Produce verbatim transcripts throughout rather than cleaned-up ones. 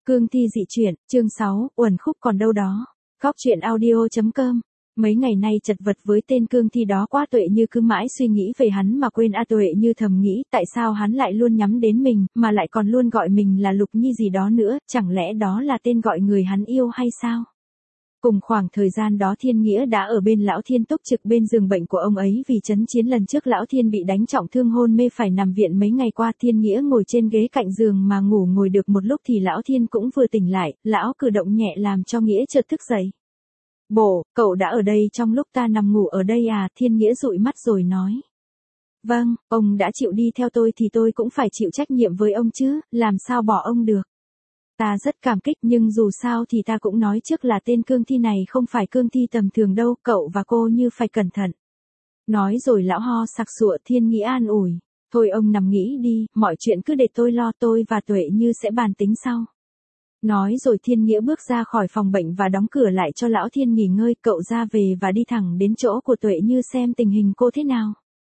Cương thi dị truyện, chương sáu, uẩn khúc còn đâu đó. Góc truyện audio chấm com. Mấy ngày nay chật vật với tên Cương thi đó quá, Tuệ Như cứ mãi suy nghĩ về hắn mà quên. A Tuệ Như thầm nghĩ, tại sao hắn lại luôn nhắm đến mình, mà lại còn luôn gọi mình là Lục Nhi gì đó nữa, chẳng lẽ đó là tên gọi người hắn yêu hay sao? Cùng khoảng thời gian đó Thiên Nghĩa đã ở bên Lão Thiên túc trực bên giường bệnh của ông ấy, vì chấn chiến lần trước Lão Thiên bị đánh trọng thương hôn mê phải nằm viện mấy ngày qua. Thiên Nghĩa ngồi trên ghế cạnh giường mà ngủ, ngồi được một lúc thì Lão Thiên cũng vừa tỉnh lại, lão cử động nhẹ làm cho Nghĩa chợt thức dậy. Bố, cậu đã ở đây trong lúc ta nằm ngủ ở đây à? Thiên Nghĩa dụi mắt rồi nói. Vâng, ông đã chịu đi theo tôi thì tôi cũng phải chịu trách nhiệm với ông chứ, làm sao bỏ ông được. Ta rất cảm kích, nhưng dù sao thì ta cũng nói trước là tên Cương thi này không phải Cương thi tầm thường đâu, cậu và cô Như phải cẩn thận. Nói rồi lão ho sặc sụa. Thiên Nghĩa an ủi. Thôi ông nằm nghỉ đi, mọi chuyện cứ để tôi lo, tôi và Tuệ Như sẽ bàn tính sau. Nói rồi Thiên Nghĩa bước ra khỏi phòng bệnh và đóng cửa lại cho Lão Thiên nghỉ ngơi. Cậu ra về và đi thẳng đến chỗ của Tuệ Như xem tình hình cô thế nào.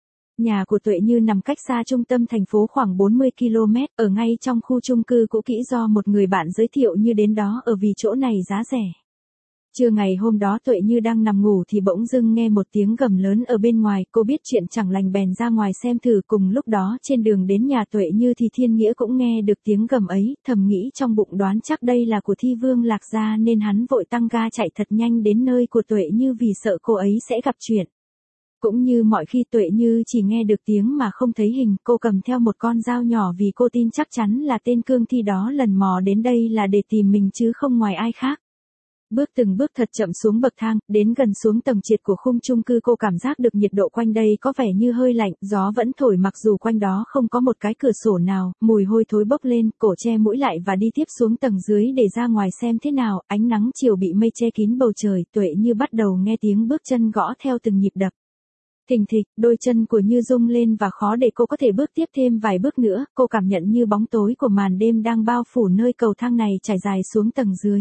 Nhà của Tuệ Như nằm cách xa trung tâm thành phố khoảng bốn mươi ki lô mét, ở ngay trong khu chung cư cũ kỹ do một người bạn giới thiệu Như đến đó ở vì chỗ này giá rẻ. Trưa ngày hôm đó Tuệ Như đang nằm ngủ thì bỗng dưng nghe một tiếng gầm lớn ở bên ngoài. Cô biết chuyện chẳng lành bèn ra ngoài xem thử. Cùng lúc đó trên đường đến nhà Tuệ Như thì Thiên Nghĩa cũng nghe được tiếng gầm ấy, thầm nghĩ trong bụng đoán chắc đây là của Thi Vương Lạc gia, nên hắn vội tăng ga chạy thật nhanh đến nơi của Tuệ Như vì sợ cô ấy sẽ gặp chuyện. Cũng như mọi khi, Tuệ Như chỉ nghe được tiếng mà không thấy hình. Cô cầm theo một con dao nhỏ vì cô tin chắc chắn là tên Cương thi đó lần mò đến đây là để tìm mình chứ không ngoài ai khác. Bước từng bước thật chậm xuống bậc thang, đến gần xuống tầng trệt của khung chung cư, cô cảm giác được nhiệt độ quanh đây có vẻ như hơi lạnh, gió vẫn thổi mặc dù quanh đó không có một cái cửa sổ nào, mùi hôi thối bốc lên, cổ che mũi lại và đi tiếp xuống tầng dưới để ra ngoài xem thế nào. Ánh nắng chiều bị mây che kín bầu trời. Tuệ Như bắt đầu nghe tiếng bước chân gõ theo từng nhịp đập. Thình thịch, đôi chân của Như rung lên và khó để cô có thể bước tiếp thêm vài bước nữa. Cô cảm nhận như bóng tối của màn đêm đang bao phủ nơi cầu thang này trải dài xuống tầng dưới.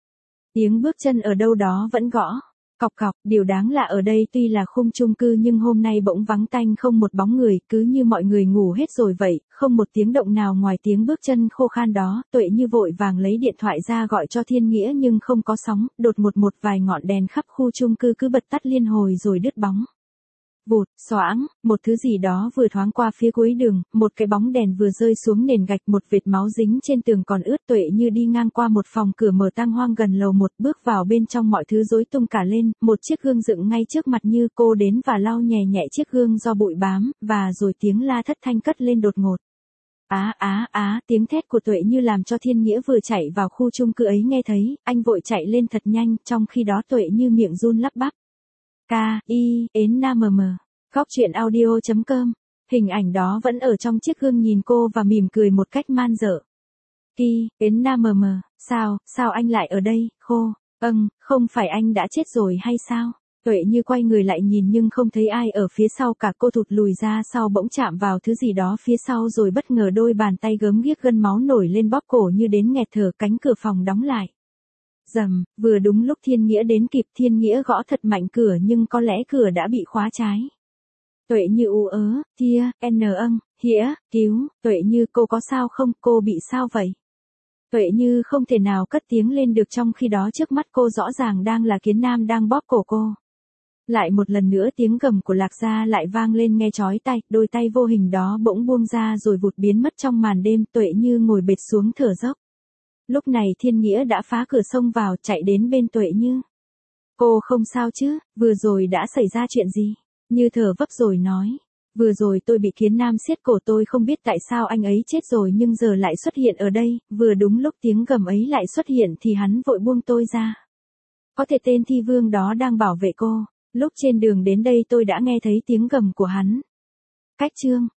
Tiếng bước chân ở đâu đó vẫn gõ, cọc cọc. Điều đáng lạ ở đây tuy là khung chung cư nhưng hôm nay bỗng vắng tanh, không một bóng người, cứ như mọi người ngủ hết rồi vậy, không một tiếng động nào ngoài tiếng bước chân khô khan đó. Tuệ Như vội vàng lấy điện thoại ra gọi cho Thiên Nghĩa nhưng không có sóng. Đột ngột một vài ngọn đèn khắp khu chung cư cứ bật tắt liên hồi rồi đứt bóng. Vụt, xoãng, một thứ gì đó vừa thoáng qua phía cuối đường, một cái bóng đèn vừa rơi xuống nền gạch, một vệt máu dính trên tường còn ướt. Tuệ Như đi ngang qua một phòng cửa mở tang hoang gần lầu một, bước vào bên trong mọi thứ rối tung cả lên, một chiếc gương dựng ngay trước mặt Như. Cô đến và lau nhẹ nhẹ chiếc gương do bụi bám, và rồi tiếng la thất thanh cất lên đột ngột. Á á á, tiếng thét của Tuệ Như làm cho Thiên Nghĩa vừa chạy vào khu chung cư ấy nghe thấy, anh vội chạy lên thật nhanh, trong khi đó Tuệ Như miệng run lắp bắp. Ca, y, ến na mờ mờ. Góc truyện audio chấm com. Hình ảnh đó vẫn ở trong chiếc gương nhìn cô và mỉm cười một cách man dợ. Ki, ến na mờ mờ, sao, sao anh lại ở đây, khô, âng, không phải anh đã chết rồi hay sao? Tuệ Như quay người lại nhìn nhưng không thấy ai ở phía sau cả. Cô thụt lùi ra sau, bỗng chạm vào thứ gì đó phía sau rồi bất ngờ đôi bàn tay gớm ghiếc gân máu nổi lên bóp cổ Như đến nghẹt thở. Cánh cửa phòng đóng lại. Rầm, vừa đúng lúc Thiên Nghĩa đến kịp. Thiên Nghĩa gõ thật mạnh cửa nhưng có lẽ cửa đã bị khóa trái. Tuệ Như ú ớ, tia, n âng, hĩa, cứu, Tuệ Như cô có sao không, cô bị sao vậy? Tuệ Như không thể nào cất tiếng lên được, trong khi đó trước mắt cô rõ ràng đang là Kiến Nam đang bóp cổ cô. Lại một lần nữa tiếng gầm của Lạc gia lại vang lên nghe chói tai, đôi tay vô hình đó bỗng buông ra rồi vụt biến mất trong màn đêm. Tuệ Như ngồi bệt xuống thở dốc. Lúc này Thiên Nghĩa đã phá cửa xông vào, chạy đến bên Tuệ Như. Cô không sao chứ, vừa rồi đã xảy ra chuyện gì? Như thở vấp rồi nói. Vừa rồi tôi bị Kiến Nam siết cổ, tôi không biết tại sao anh ấy chết rồi nhưng giờ lại xuất hiện ở đây. Vừa đúng lúc tiếng gầm ấy lại xuất hiện thì hắn vội buông tôi ra. Có thể tên Thi Vương đó đang bảo vệ cô. Lúc trên đường đến đây tôi đã nghe thấy tiếng gầm của hắn. Cách chương.